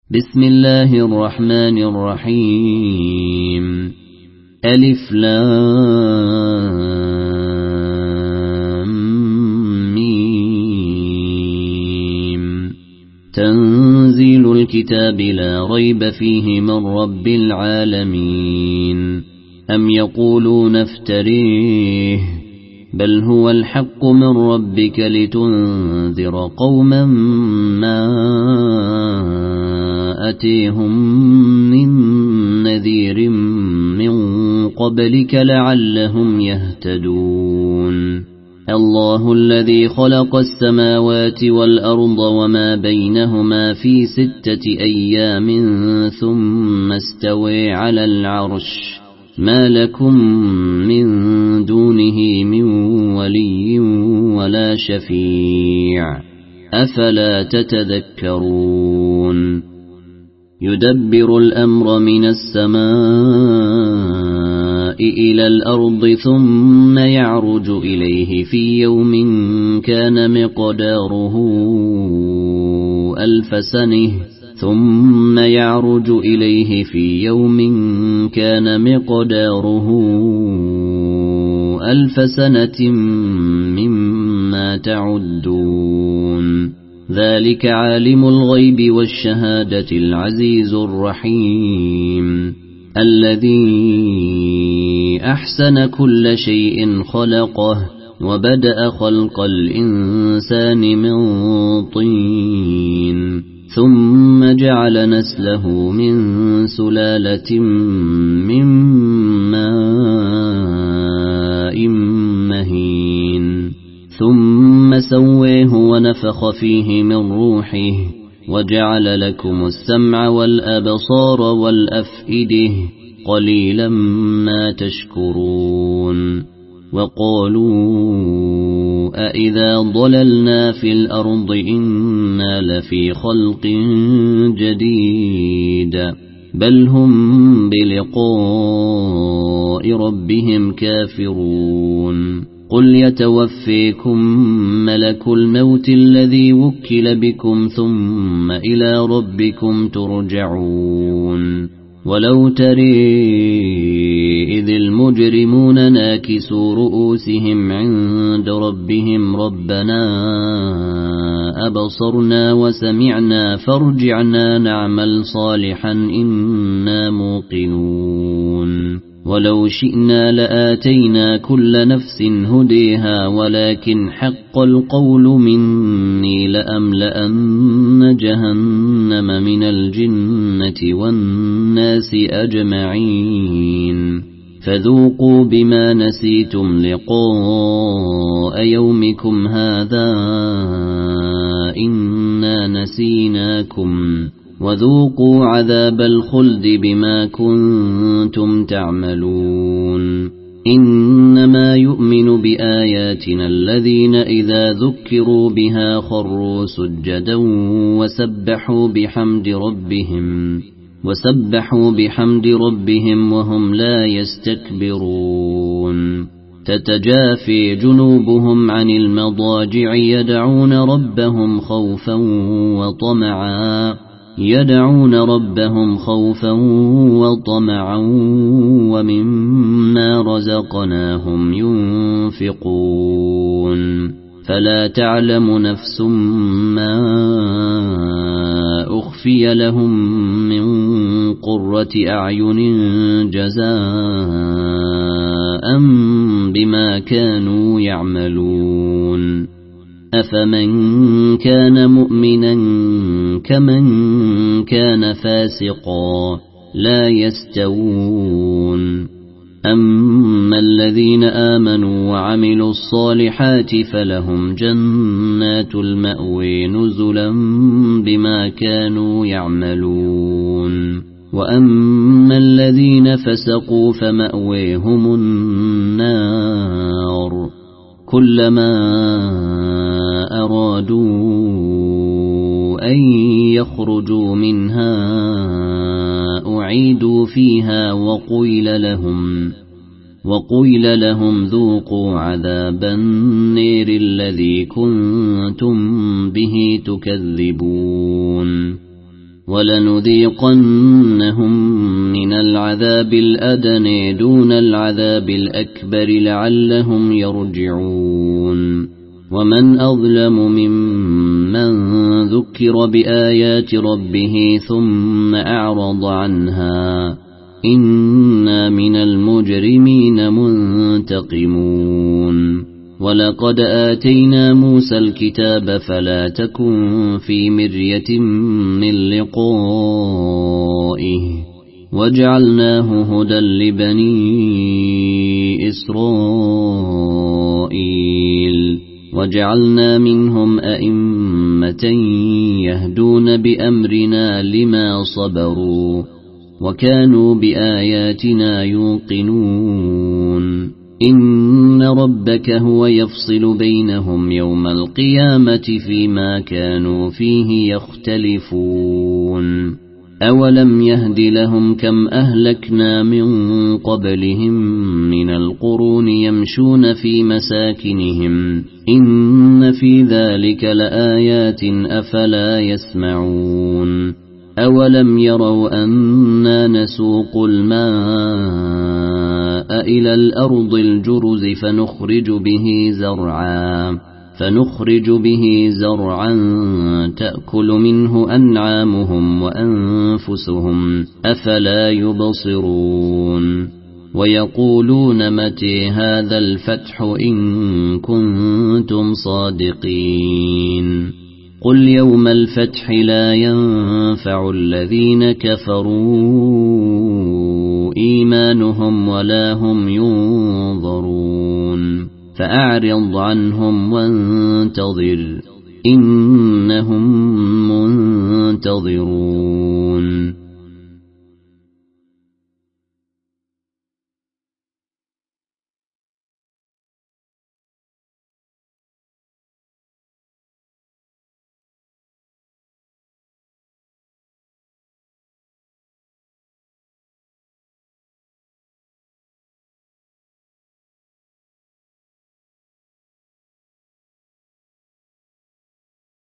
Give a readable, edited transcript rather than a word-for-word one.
بسم الله الرحمن الرحيم. ألف لام ميم. تنزيل الكتاب لا ريب فيه من رب العالمين. أم يقولون افتريه بل هو الحق من ربك لتنذر قوما ما أتيهم من نذير من قبلك لعلهم يهتدون. الله الذي خلق السماوات والأرض وما بينهما في 6 أيام ثم استوى على العرش ما لكم من دونه من ولي ولا شفيع أفلا تتذكرون. يدبر الأمر من السماء إلى الأرض ثم يعرج إليه في يوم كان مقداره 1000 سنة ثم يعرج إليه في يوم كان مقداره 1000 سنة مما تعدون. ذلك عالم الغيب والشهادة العزيز الرحيم الذي أحسن كل شيء خلقه وبدأ خلق الإنسان من طين ثم جعل نسله من سلالة من ماء مهين ثم سويه ونفخ فيه من روحه وجعل لكم السمع والأبصار والأفئدة قليلا ما تشكرون. وقالوا أإذا ضللنا في الأرض إنا لفي خلق جديد بل هم بلقاء ربهم كافرون. قل يتوفيكم ملك الموت الذي وكل بكم ثم إلى ربكم ترجعون. ولو ترى إذ المجرمون ناكسوا رؤوسهم عند ربهم ربنا أبصرنا وسمعنا فارجعنا نعمل صالحا إنا موقنون. ولو شئنا لآتينا كل نفس هديها ولكن حق القول مني لأملأن جهنم من الجنة والناس أجمعين. فذوقوا بما نسيتم لقاء يومكم هذا إنا نسيناكم وذوقوا عذاب الخلد بما كنتم تعملون. إنما يؤمن بآياتنا الذين إذا ذكروا بها خروا سجدا وسبحوا بحمد ربهم وهم لا يستكبرون. تتجافي جنوبهم عن المضاجع يدعون ربهم خوفا وطمعا ومما رزقناهم ينفقون. فلا تعلم نفس ما أخفي لهم من قرة أعين جزاء بما كانوا يعملون. أفمن كان مؤمنا كمن كان فاسقا لا يستوون. أما الذين آمنوا وعملوا الصالحات فلهم جنات المأوى نزلا بما كانوا يعملون. وأما الذين فسقوا فمأويهم النار كلما أرادوا أن يخرجوا منها أعيدوا فيها وقيل لهم ذوقوا عذاب النير الذي كنتم به تكذبون. ولنذيقنهم من العذاب الأدنى دون العذاب الأكبر لعلهم يرجعون ومن أظلم ممن ذكر بآيات ربه ثم أعرض عنها إنا من المجرمين منتقمون ولقد آتينا موسى الكتاب فلا تكن في مرية من لقائه وجعلناه هدى لبني إسرائيل وجعلنا منهم أئمة يهدون بأمرنا لما صبروا وكانوا بآياتنا يوقنون إن ربك هو يفصل بينهم يوم القيامة فيما كانوا فيه يختلفون أولم يهد لهم كم أهلكنا من قبلهم من القرون يمشون في مساكنهم إن في ذلك لآيات أفلا يسمعون أولم يروا أنا نسوق الماء إلى الأرض الجرز فنخرج به زرعا تأكل منه أنعامهم وأنفسهم أفلا يبصرون ويقولون متى هذا الفتح إن كنتم صادقين قل يوم الفتح لا ينفع الذين كفروا إيمانهم ولا هم ينظرون فأعرض عنهم وانتظر إنهم منتظرون